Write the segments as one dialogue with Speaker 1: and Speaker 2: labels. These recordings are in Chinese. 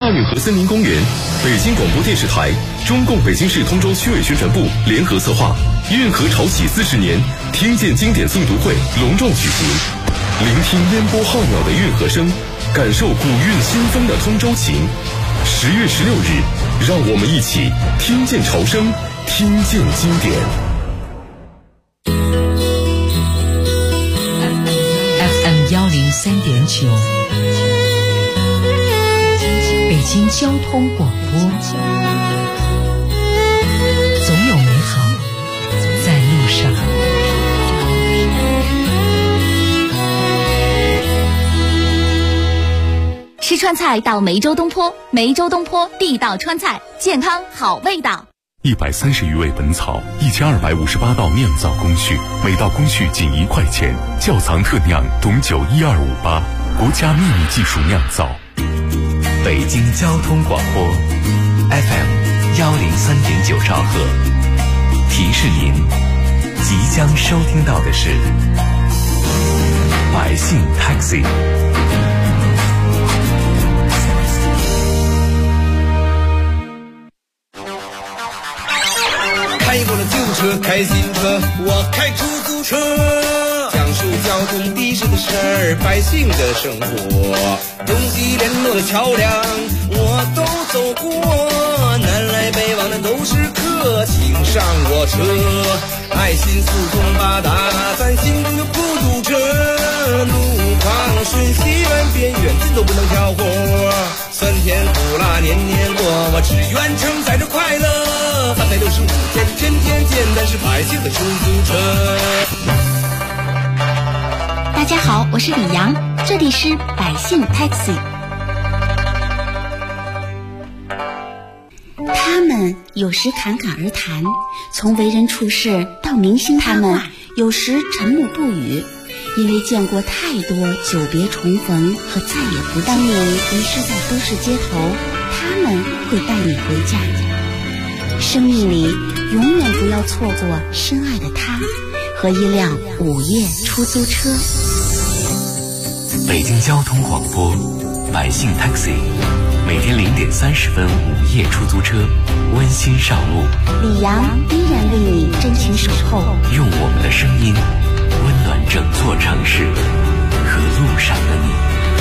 Speaker 1: 大运河森林公园，北京广播电视台、中共北京市通州区委宣传部联合策划运河潮起40年听见经典诵读会隆重举行，聆听烟波浩渺的运河声，感受古韵新风的通州情。10月16日，让我们一起听见潮声，听见经典。
Speaker 2: FM 103.9，北京交通广播，总有美好在路上。
Speaker 3: 吃川菜到梅州东坡，梅州东坡地道川菜，健康好味道。
Speaker 4: 130余味本草，1258道酿造工序，每道工序仅1块钱。窖藏特酿董酒12588，国家秘密技术酿造。
Speaker 5: 北京交通广播 FM 103.9兆赫，提示您即将收听到的是百姓 Taxi。
Speaker 6: 开过了旧车，开新车，我开出租车，讲述交通的士的事儿，百姓的生活，东西联络的桥梁我都走过，南来北往的都是客，请上我车，爱心四通八达，咱心中有孤独者，路旁瞬息万变，远近都不能挑活，酸甜苦辣年年过，我只愿承载着快乐，365天天天见，但是百姓的出租车。
Speaker 3: 大家好，我是李阳，这里是百姓 Taxi。 他们有时侃侃而谈，从为人处事到明星他们有时沉默不语，因为见过太多久别重逢和再也不当你遗失在都市街头，他们会带你回家。生命里永远不要错过深爱的他和一辆午夜出租车。
Speaker 5: 北京交通广播百姓 Taxi， 每天0点30分午夜出租车温馨上路，
Speaker 3: 李阳依然为你真情守候，
Speaker 5: 用我们的声音温暖整座城市和路上的你。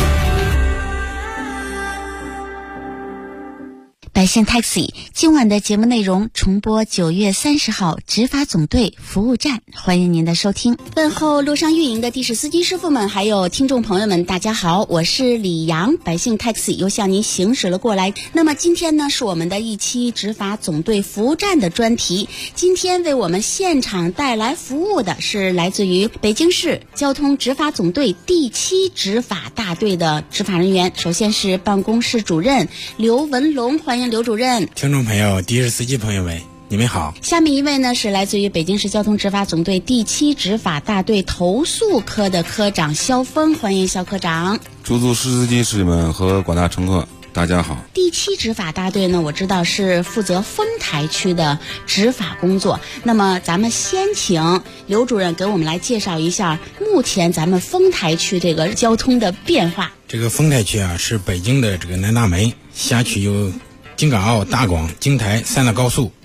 Speaker 3: 百姓 Taxi 今晚的节目内容重播9月30号执法总队服务站，欢迎您的收听。问候路上运营的的士司机师傅们，还有听众朋友们，大家好，我是李阳，百姓 Taxi 又向您行驶了过来。那么今天呢，是我们的一期执法总队服务站的专题。今天为我们现场带来服务的是来自于北京市交通执法总队第7执法大队的执法人员。首先是办公室主任刘文龙，欢迎刘主任。
Speaker 7: 听众朋友，的士司机朋友们，你们好。
Speaker 3: 下面一位呢是来自于北京市交通执法总队第7执法大队投诉科的科长肖峰，欢迎肖科长。
Speaker 8: 出租司机师们和广大乘客大家好。
Speaker 3: 第7执法大队呢，我知道是负责丰台区的执法工作。那么咱们先请刘主任给我们来介绍一下目前咱们丰台区这个交通的变化。
Speaker 7: 这个丰台区啊，是北京的这个南大门，辖区有京港澳大广京台3大高速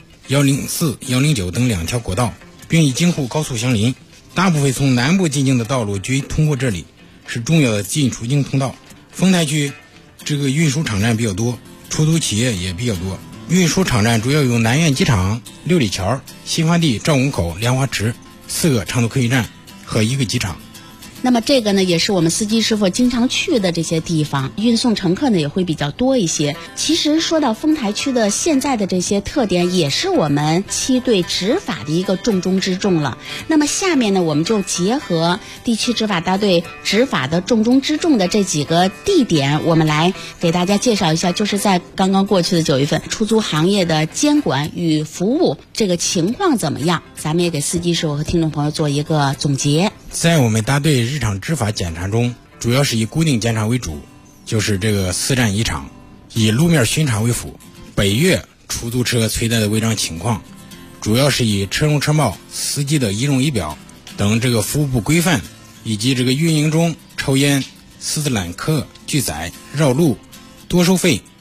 Speaker 7: ，104、109等2条国道，并与京沪高速相邻。大部分从南部进京的道路均通过这里，是重要的进出京通道。丰台区这个运输场站比较多，出租企业也比较多。运输场站主要有南苑机场、六里桥、新发地、赵公口、莲花池4个长途客运站和1个机场。
Speaker 3: 那么这个呢，也是我们司机师傅经常去的这些地方，运送乘客呢也会比较多一些。其实说到丰台区的现在的这些特点，也是我们7队执法的一个重中之重了。那么下面呢，我们就结合第7执法大队执法的重中之重的这几个地点，我们来给大家介绍一下，就是在刚刚过去的9月份，出租行业的监管与服务这个情况怎么样？咱们也给司机师傅和听众朋友做一个总结。
Speaker 7: 在我们大队日常执法检查中，主要是以固定检查为主，就是这个4站1场，以路面巡查为辅。北越出租车存在的违章情况，主要是以车容车貌、司机的仪容仪表等这个服务不规范，以及这个运营中抽烟、私自揽客、拒载、绕路、多收费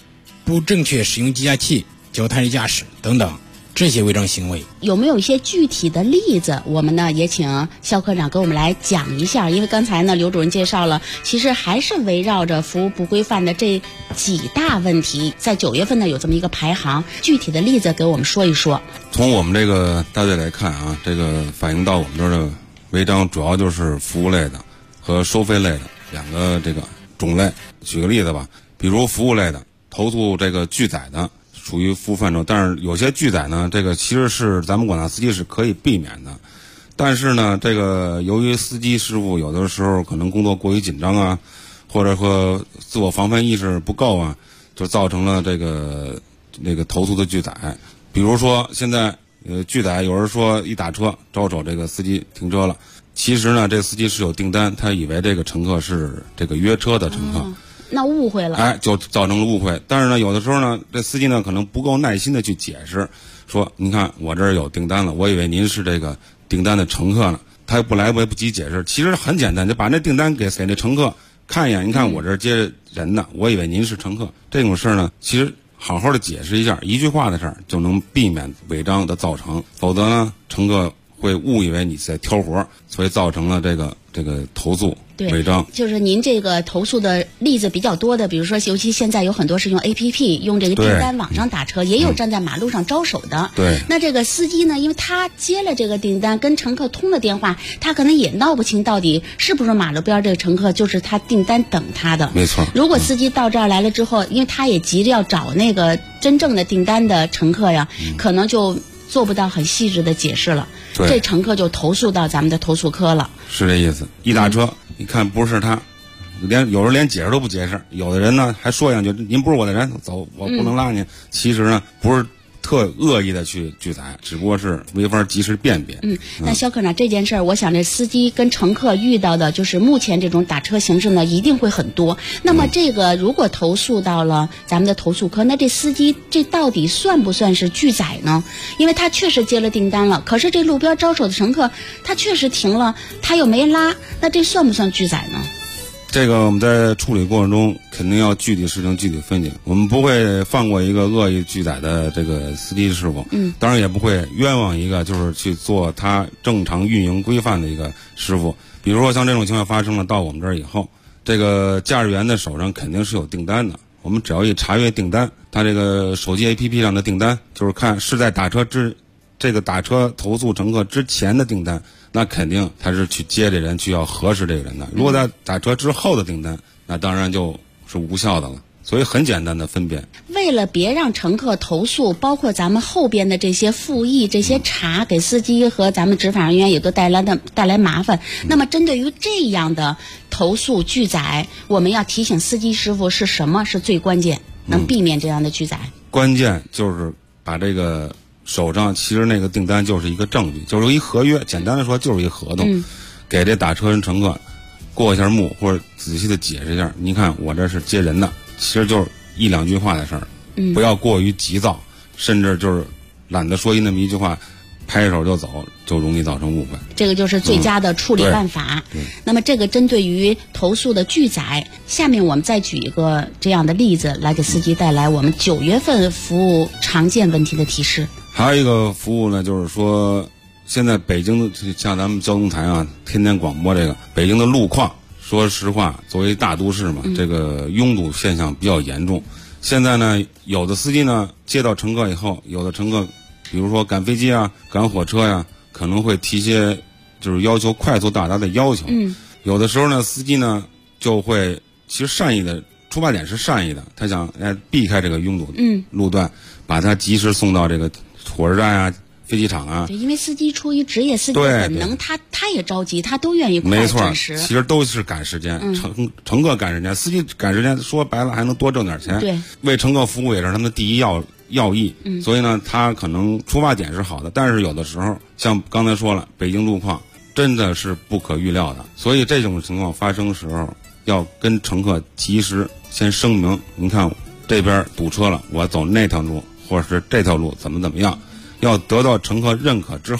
Speaker 7: 不正确使用计价器、脚踏式驾驶等等这些违章行为。
Speaker 3: 有没有一些具体的例子？我们呢也请肖科长给我们来讲一下。因为刚才呢刘主任介绍了，其实还是围绕着服务不规范的这几大问题，在9月份呢有这么一个排行，具体的例子给我们说一说。
Speaker 8: 从我们这个大队来看啊，这个反映到我们这儿的违章主要就是服务类的和收费类的两个这个种类。举个例子吧，比如服务类的投诉这个拒载的属于服务范畴，但是有些拒载呢，这个其实是咱们广大司机是可以避免的，但是呢，这个由于司机师傅有的时候可能工作过于紧张啊，或者说自我防范意识不够啊，就造成了这个投诉的拒载。比如说现在拒载，有人说一打车招手这个司机停车了，其实呢这司机是有订单，他以为这个乘客是这个约车的乘客。
Speaker 3: 那误会了，
Speaker 8: 就造成了误会。但是呢，有的时候呢，这司机呢可能不够耐心的去解释，说你看我这儿有订单了，我以为您是这个订单的乘客呢，他不来不及解释。其实很简单，就把那订单给那乘客看一眼，你看我这儿接人呢，我以为您是乘客。这种事儿呢，其实好好的解释一下，一句话的事儿就能避免违章的造成，否则呢，乘客会误以为你在挑活，所以造成了这个投诉违章。
Speaker 3: 就是您这个投诉的例子比较多的，比如说尤其现在有很多是用 APP 用这个订单网上打车，也有站在马路上招手的。
Speaker 8: 对，
Speaker 3: 那这个司机呢，因为他接了这个订单，跟乘客通了电话，他可能也闹不清到底是不是马路边这个乘客就是他订单等他的。
Speaker 8: 没错。
Speaker 3: 如果司机到这儿来了之后，因为他也急着要找那个真正的订单的乘客呀，可能就做不到很细致的解释了，这乘客就投诉到咱们的投诉科了。
Speaker 8: 是这意思。一打车，一看不是他，有人连解释都不解释，有的人呢还说两句，您不是我的人，走，我不能拉您。其实呢，不是特恶意的去拒载，只不过是没法及时辨别。
Speaker 3: 那肖科长，这件事儿，我想这司机跟乘客遇到的就是目前这种打车形式呢，一定会很多。那么这个如果投诉到了咱们的投诉科，那这司机这到底算不算是拒载呢？因为他确实接了订单了，可是这路边招手的乘客他确实停了，他又没拉，那这算不算拒载呢？
Speaker 8: 这个我们在处理过程中肯定要具体事情具体分析，我们不会放过一个恶意拒载的这个司机师傅，当然也不会冤枉一个就是去做他正常运营规范的一个师傅。比如说像这种情况发生了到我们这儿以后，这个驾驶员的手上肯定是有订单的，我们只要一查阅订单，他这个手机 APP 上的订单，就是看是在打车投诉乘客之前的订单，那肯定他是去接这人，去要核实这个人的。如果在打车之后的订单，那当然就是无效的了。所以很简单的分辨。
Speaker 3: 为了别让乘客投诉，包括咱们后边的这些复议、这些查，给司机和咱们执法人员也都带来麻烦。那么针对于这样的投诉拒载，我们要提醒司机师傅是什么是最关键，能避免这样的拒载？
Speaker 8: 关键就是把这个手上其实那个订单就是一个证据，就是一合约，简单的说就是一合同，给这打车人乘客过一下目，或者仔细的解释一下，你看我这是接人的，其实就是一两句话的事儿，不要过于急躁，甚至就是懒得说那么一句话，拍手就走，就容易造成误会。
Speaker 3: 这个就是最佳的处理办法。那么这个针对于投诉的拒载，下面我们再举一个这样的例子，来给司机带来我们9月份服务常见问题的提示。
Speaker 8: 还有一个服务呢，就是说现在北京的像咱们交通台啊，天天广播这个北京的路况，说实话，作为大都市嘛，这个拥堵现象比较严重。现在呢，有的司机呢接到乘客以后，有的乘客比如说赶飞机啊、赶火车呀，可能会提些就是要求快速到达的要求。有的时候呢，司机呢就会其实善意的出发点是善意的，他想避开这个拥堵路段，把他及时送到这个火车站啊、飞机场啊。
Speaker 3: 对，因为司机出于职业司机的本能，他也着急，他都愿意快准时。
Speaker 8: 没错，其实都是赶时间，乘客赶时间，司机赶时间，说白了还能多挣点钱。
Speaker 3: 对，
Speaker 8: 为乘客服务也是他们的第一要义。所以呢，他可能出发点是好的，但是有的时候像刚才说了，北京路况真的是不可预料的，所以这种情况发生的时候，要跟乘客及时先声明，您看这边堵车了，我走那条路，或者是这条路怎么样，要得到乘客认可之后，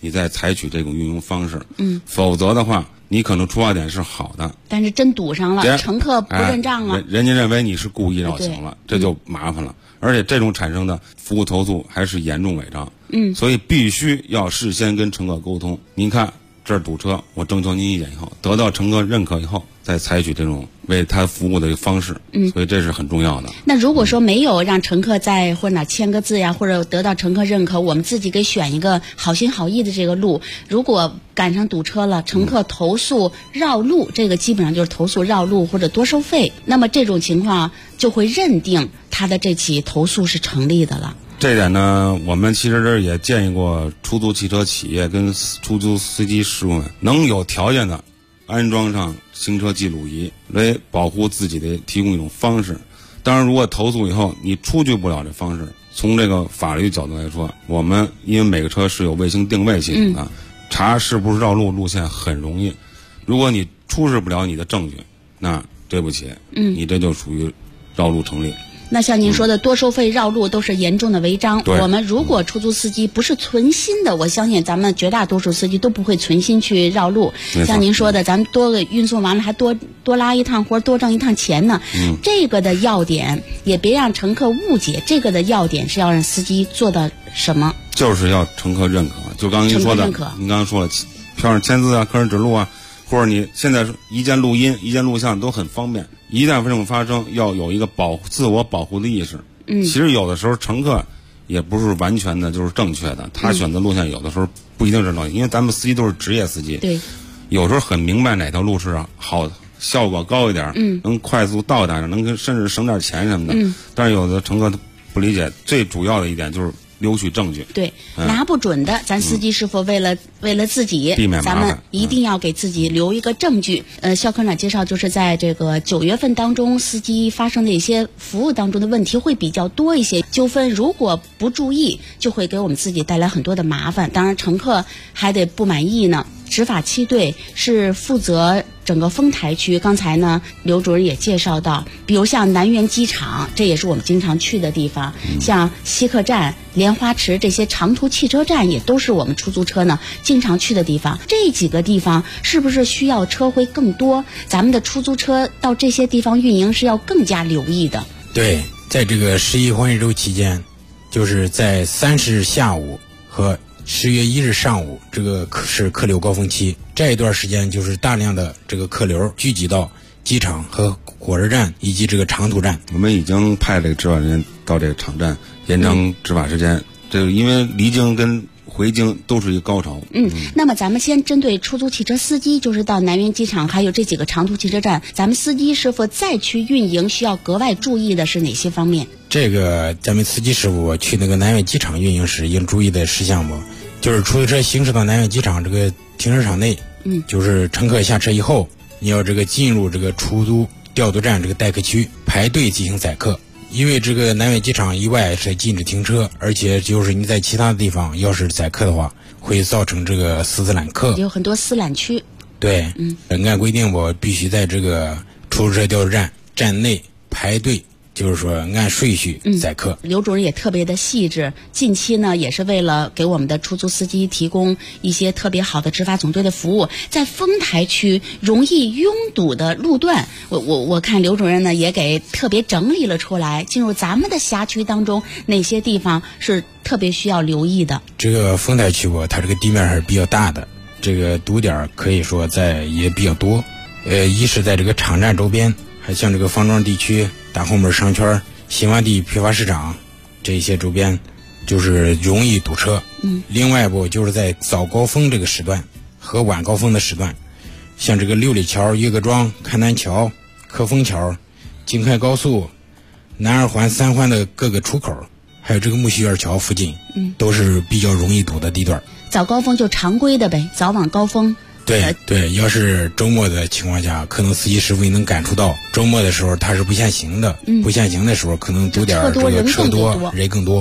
Speaker 8: 你再采取这种运营方式。否则的话，你可能出发点是好的，
Speaker 3: 但是真堵上了，乘客不认账了，
Speaker 8: 人家认为你是故意绕行了，这就麻烦了。而且这种产生的服务投诉还是严重违章。所以必须要事先跟乘客沟通。您看这儿堵车，我征求您意见以后，得到乘客认可以后，再采取这种为他服务的方式。所以这是很重要的。
Speaker 3: 那如果说没有让乘客在或者哪签个字呀，或者得到乘客认可，我们自己给选一个好心好意的这个路，如果赶上堵车了，乘客投诉绕路，这个基本上就是投诉绕路或者多收费，那么这种情况就会认定他的这起投诉是成立的了。
Speaker 8: 这点呢，我们其实这也建议过出租汽车企业跟出租司机师傅们，能有条件的安装上行车记录仪，来保护自己的提供一种方式。当然，如果投诉以后你出具不了这方式，从这个法律角度来说，我们因为每个车是有卫星定位系统的，查是不是绕路路线很容易。如果你出示不了你的证据，那对不起，你这就属于绕路成立。
Speaker 3: 那像您说的多收费绕路都是严重的违章。我们如果出租司机不是存心的，我相信咱们绝大多数司机都不会存心去绕路。像您说的，咱们多个运送完了还多拉一趟活，多挣一趟钱呢。这个的要点也别让乘客误解，这个的要点是要让司机做到什么？就是要乘客认可。就刚刚您说的，您刚刚说了，票上签字啊，客人指路啊，或者你现在一键录音、一键录像都很方便。一旦这种发生，要有一个自我保护的意识。其实有的时候乘客也不是完全的就是正确的，他选择路线有的时候不一定是正确，因为咱们司机都是职业司机。对，有时候很明白哪条路是好，效果高一点，能快速到达，能甚至省点钱什么的。但是有的乘客不理解，最主要的一点就是留取证据。对，拿不准的，咱司机师傅为了自己避免麻烦，咱们一定要给自己留一个证据。肖科长介绍，就是在这个9月份当中，司机发生的一些服务当中的问题会比较多一些，纠纷如果不注意，就会给我们自己带来很多的麻烦。当然，乘客还得不满意呢。执法七队是负责整个丰台区，刚才呢刘主任也介绍到，比如像南苑机场，这也是我们经常去的地方，像西客站、莲花池这些长途汽车站也都是我们出租车呢经常去的地方。这几个地方是不是需要车会更多？咱们的出租车到这些地方运营是要更加留意的。对，在这个11欢喜周期间，就是在30日下午和10月1日上午，这个是客流高峰期，这一段时间就是大量的这个客流聚集到机场和火车站以及这个长途站。我们已经派这个执法人员到这个场站，延长执法时间。这个因为离京跟回京都是一个高潮。那么咱们先针对出租汽车司机，就是到南苑机场还有这几个长途汽车站，咱们司机师傅再去运营需要格外注意的是哪些方面？这个咱们司机师傅去那个南苑机场运营时应注意的事项不？就是出租车行驶到南苑机场这个停车场内，就是乘客下车以后，你要这个进入这个出租调度站这个待客区排队进行载客。因为这个南苑机场以外是禁止停车，而且就是你在其他的地方要是载客的话，会造成这个私自揽客，有很多私揽区。对，按规定我必须在这个出租车调度站内排队，就是说按顺序载客。刘主任也特别的细致，近期呢也是为了给我们的出租司机提供一些特别好的执法总队的服务，在丰台区容易拥堵的路段，我看刘主任呢也给特别整理了出来，进入咱们的辖区当中哪些地方是特别需要留意的。这个丰台区它这个地面还是比较大的，这个堵点可以说也比较多。一是在这个场站周边，还像这个方庄地区、大红门商圈、新华地批发市场这些周边，就是容易堵车。另外就是在早高峰这个时段和晚高峰的时段，像这个六里桥、岳各庄、开南桥、科丰桥、京开高速、南二环、三环的各个出口，还有这个木樨园桥附近，都是比较容易堵的地段。早高峰就常规的呗，早晚高峰。对，要是周末的情况下，可能司机师傅也能感触到，周末的时候它是不限行的，不限行的时候可能堵点这个车多人更多。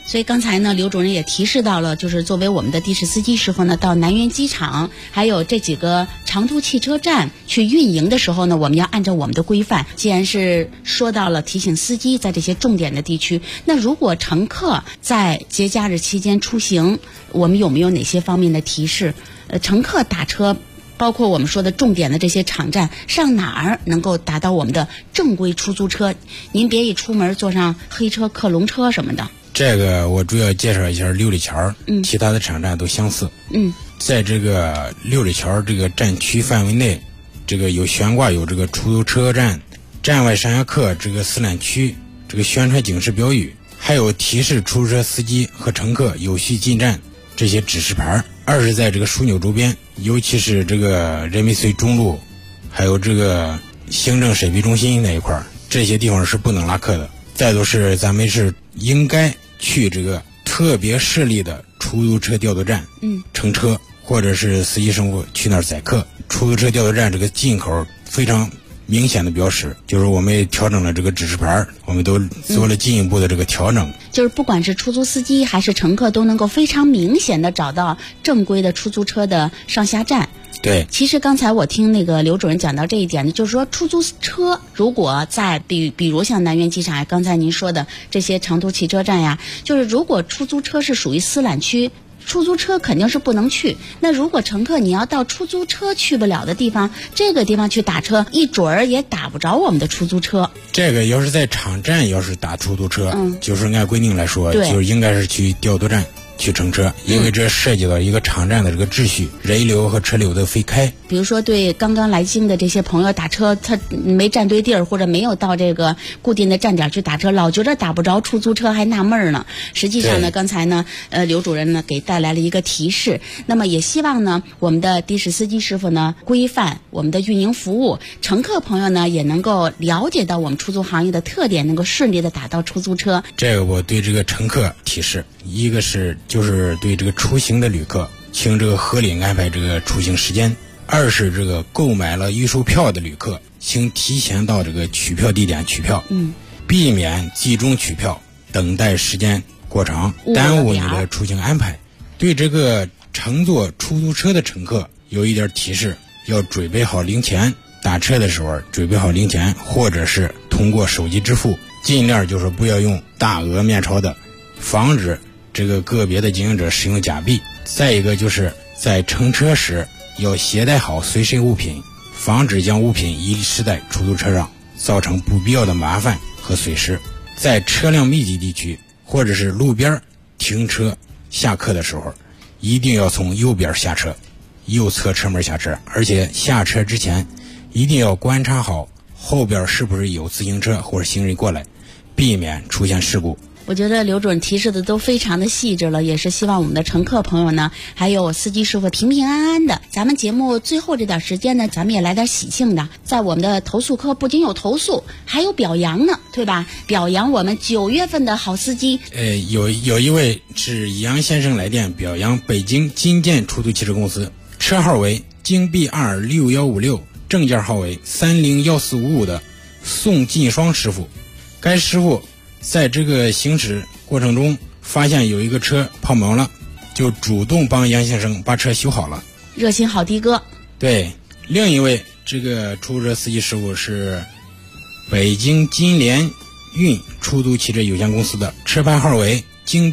Speaker 3: 所以刚才呢，刘主任也提示到了，就是作为我们的的士司机师傅呢，到南苑机场还有这几个长途汽车站去运营的时候呢，我们要按照我们的规范。既然是说到了提醒司机在这些重点的地区，那如果乘客在节假日期间出行，我们有没有哪些方面的提示？乘客打车，包括我们说的重点的这些场站，上哪儿能够达到我们的正规出租车？您别一出门坐上黑车、克隆车什么的。
Speaker 7: 这个我主要介绍一下六里桥，其他的场站都相似。在这个六里桥这个站区范围内，这个有悬挂有这个出租车站、站外上下客这个私揽区这个宣传警示标语，还有提示出租车司机和乘客有序进站这些指示牌。二是在这个枢纽周边，尤其是这个人民隧中路，还有这个行政审批中心那一块，这些地方是不能拉客的。再就是咱们是应该去这个特别设立的出租车调度站，乘车，或者是司机师傅去那儿载客。出租车调度站这个进口非常明显的标识，就是我们调整了这个指示牌，我们都做了进一步的这个调整。
Speaker 3: 就是不管是出租司机还是乘客，都能够非常明显的找到正规的出租车的上下站。
Speaker 7: 对，
Speaker 3: 其实刚才我听那个刘主任讲到这一点呢，就是说出租车如果在比如像南苑机场呀，刚才您说的这些长途汽车站呀，就是如果出租车是属于私揽区，出租车肯定是不能去。那如果乘客你要到出租车去不了的地方，这个地方去打车，一准儿也打不着我们的出租车。
Speaker 7: 这个要是在场站要是打出租车，就是按规定来说，就应该是去调度站去乘车，因为这涉及到一个场站的这个秩序，人流和车流的分开。
Speaker 3: 比如说对刚刚来京的这些朋友打车，他没站对地儿，或者没有到这个固定的站点去打车，老觉得打不着出租车，还纳闷呢。实际上呢，刚才呢，刘主任呢给带来了一个提示。那么也希望呢，我们的的士司机师傅呢规范我们的运营服务，乘客朋友呢也能够了解到我们出租行业的特点，能够顺利的打到出租车。
Speaker 7: 这个我对这个乘客提示，一个是就是对这个出行的旅客，请这个合理安排这个出行时间；二是这个购买了预售票的旅客，请提前到这个取票地点取票，避免集中取票，等待时间过长，耽误你的出行安排。对这个乘坐出租车的乘客有一点提示，要准备好零钱，打车的时候准备好零钱，或者是通过手机支付，尽量就是不要用大额面钞的，防止这个个别的经营者使用假币。再一个就是在乘车时要携带好随身物品，防止将物品遗失在出租车上，造成不必要的麻烦和损失。在车辆密集地区或者是路边停车下客的时候，一定要从右边下车，右侧车门下车，而且下车之前一定要观察好后边是不是有自行车或者行人过来，避免出现事故。
Speaker 3: 我觉得刘主任提示的都非常的细致了，也是希望我们的乘客朋友呢，还有司机师傅平平安安的。咱们节目最后这点时间呢，咱们也来点喜庆的。在我们的投诉科不仅有投诉，还有表扬呢，对吧？表扬我们9月份的好司机。
Speaker 7: 有一位是杨先生来电表扬北京金建出租汽车公司，车号为京 B26156，证件号为301455的宋进双师傅。该师傅在这个行驶过程中发现有一个车抛锚了，就主动帮杨先生把车修好了，
Speaker 3: 热心好的哥。对，
Speaker 7: 另一位这个出租车司机师傅是北京金联运出租汽车有限公司的，车牌号为京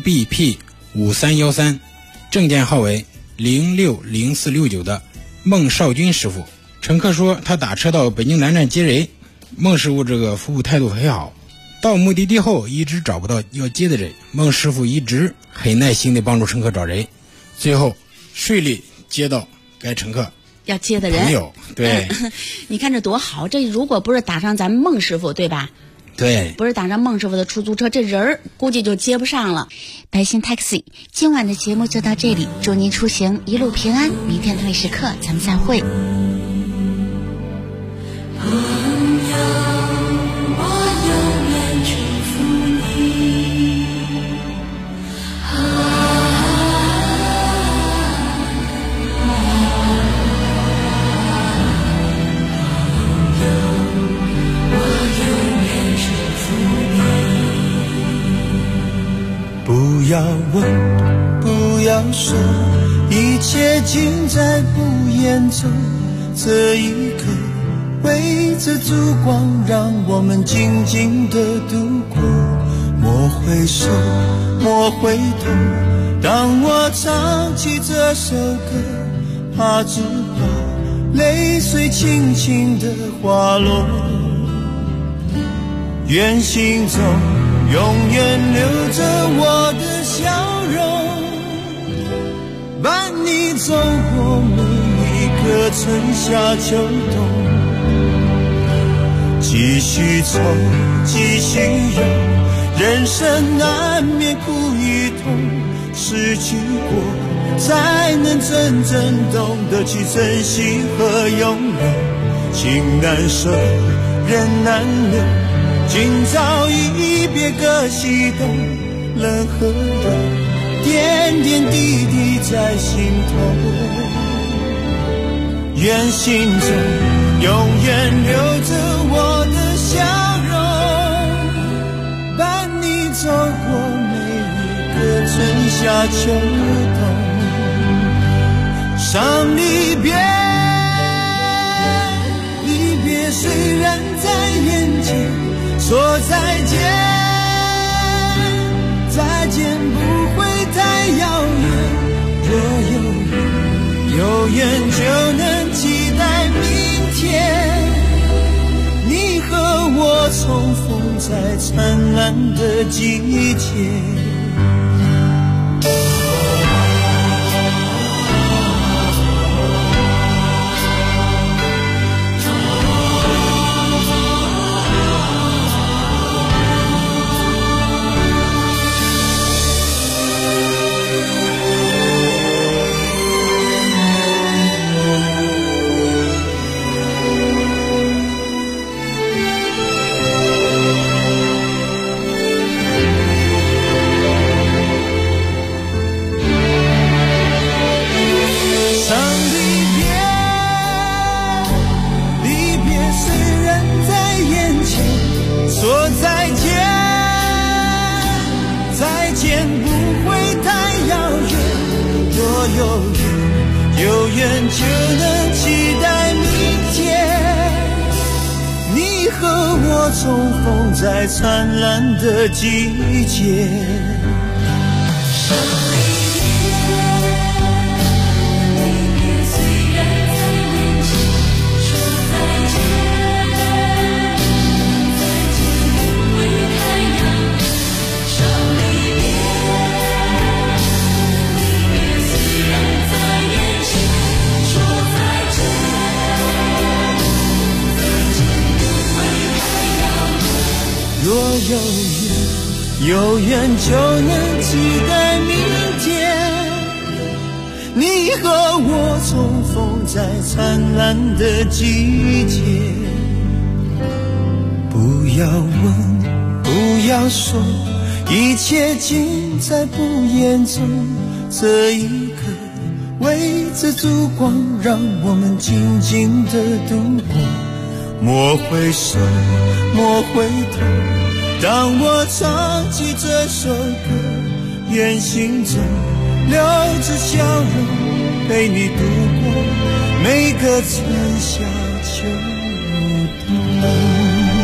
Speaker 7: BP5313，证件号为060469的孟少军师傅。乘客说他打车到北京南站接人，孟师傅这个服务态度很好，到目的地后一直找不到要接的人，孟师傅一直很耐心地帮助乘客找人，最后顺利接到该乘客
Speaker 3: 要接的人
Speaker 7: 朋友。对，
Speaker 3: 你看这多好，这如果不是打上咱们孟师傅，对吧？
Speaker 7: 对，
Speaker 3: 不是打上孟师傅的出租车，这人儿估计就接不上了。白鑫 Taxi， 今晚的节目就到这里，祝您出行一路平安，明天同一时刻咱们再会。
Speaker 9: 不要问，不要说，一切尽在不言中。这一刻，围着烛光，让我们静静地度过。莫回首，莫回头，当我唱起这首歌，怕只怕泪水轻轻地滑落。愿心中永远留着我的笑容，伴你走过每一个春夏秋冬。继续走，继续游，人生难免苦与痛，失去过才能真正懂得去珍惜和拥有。情难舍，人难留，今朝一别各西东，冷和热，点点滴滴在心头。愿心中永远留着我的笑容，伴你走过每一个春夏秋冬。伤离别，离别虽然在眼前，说再见，再见不会太遥远。若有缘就能期待明天，你和我重逢在灿烂的季节。有缘就能期待明天，你和我重逢在灿烂的季节。若有缘就能期待明天，你和我重逢在灿烂的季节。不要问，不要说，一切尽在不言中。这一刻，围着烛光，让我们静静地度过。莫回首，莫回头，当我唱起这首歌，愿心中留着笑容，陪你度过每个春夏秋冬。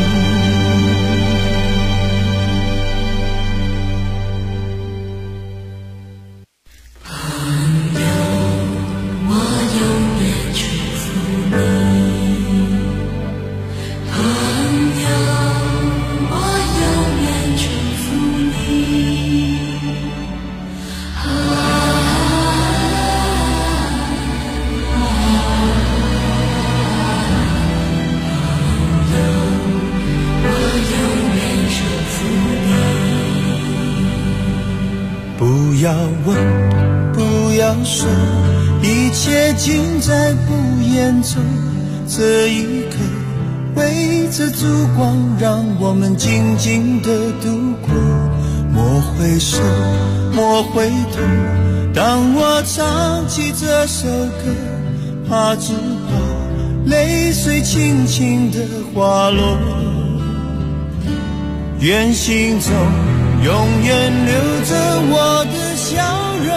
Speaker 9: 不要问，不要说，一切尽在不言中。这一刻，围着烛光，让我们静静地度过。莫回首，莫回头，当我唱起这首歌，怕只怕泪水轻轻地滑落。愿心中永远留着我的笑容，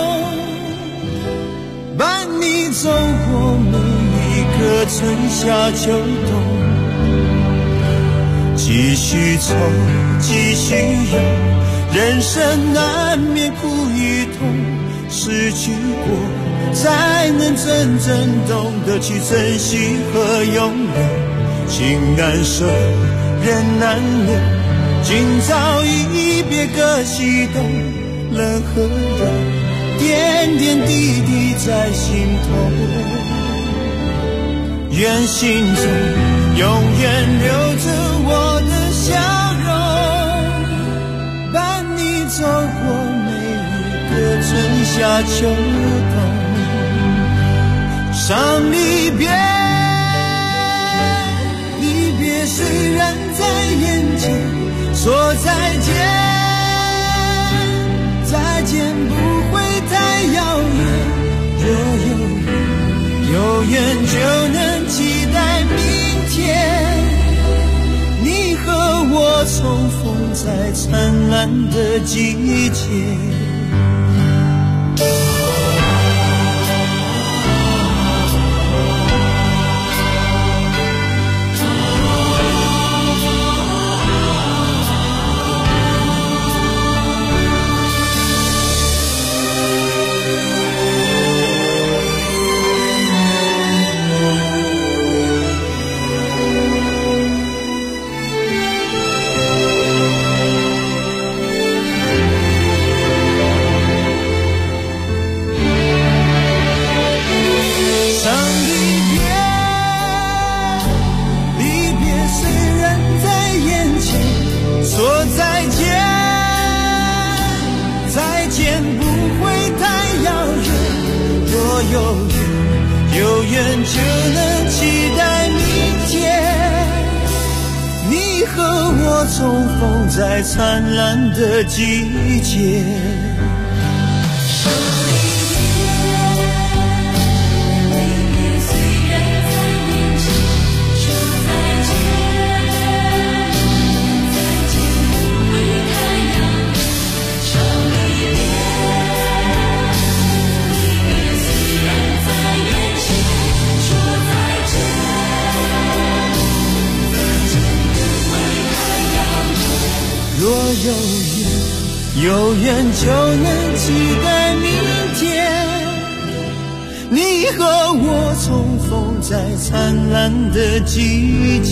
Speaker 9: 伴你走过每一个春夏秋冬，继续走，继续游，人生难免苦与痛，失去过才能真正懂得去珍惜和拥有，情难舍，人难留，今朝一别各西东，人和人点点滴滴在心头，愿心中永远留着我的笑容，伴你走过每一个春夏秋冬，伤离别，离别虽然在眼前，说再见，再见不会太遥远，若有缘就能期待明天，你和我重逢在灿烂的季节。有缘就能期待明天，你和我重逢在灿烂的季节。若有缘就能期待明天，你和我重逢在灿烂的季节。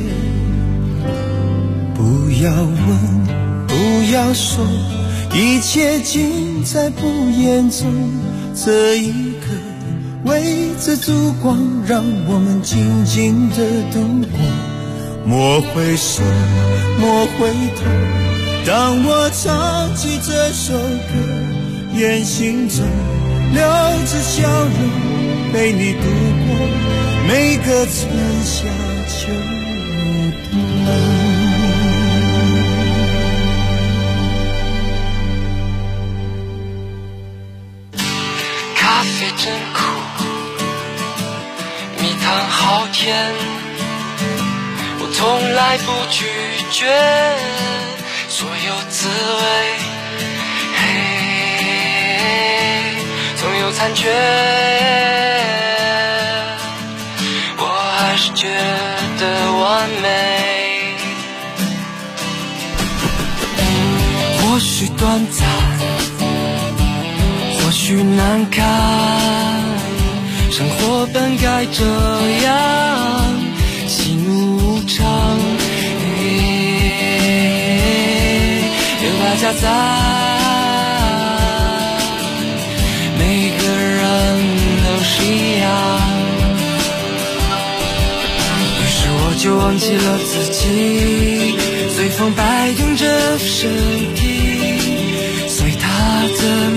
Speaker 9: 不要问，不要说，一切尽在不言中，这一刻围着烛光，让我们静静地度过，莫回首，莫回头，当我唱起这首歌，愿心中留着笑容，陪你度过每个春夏秋冬。
Speaker 10: 咖啡真苦，蜜糖好甜，我从来不拒绝所有滋味，嘿，总有残缺，我还是觉得完美。或许短暂，或许难堪，生活本该这样，喜怒无常。大家在，每个人都是一样，于是我就忘记了自己，随风摆动着身体，随它的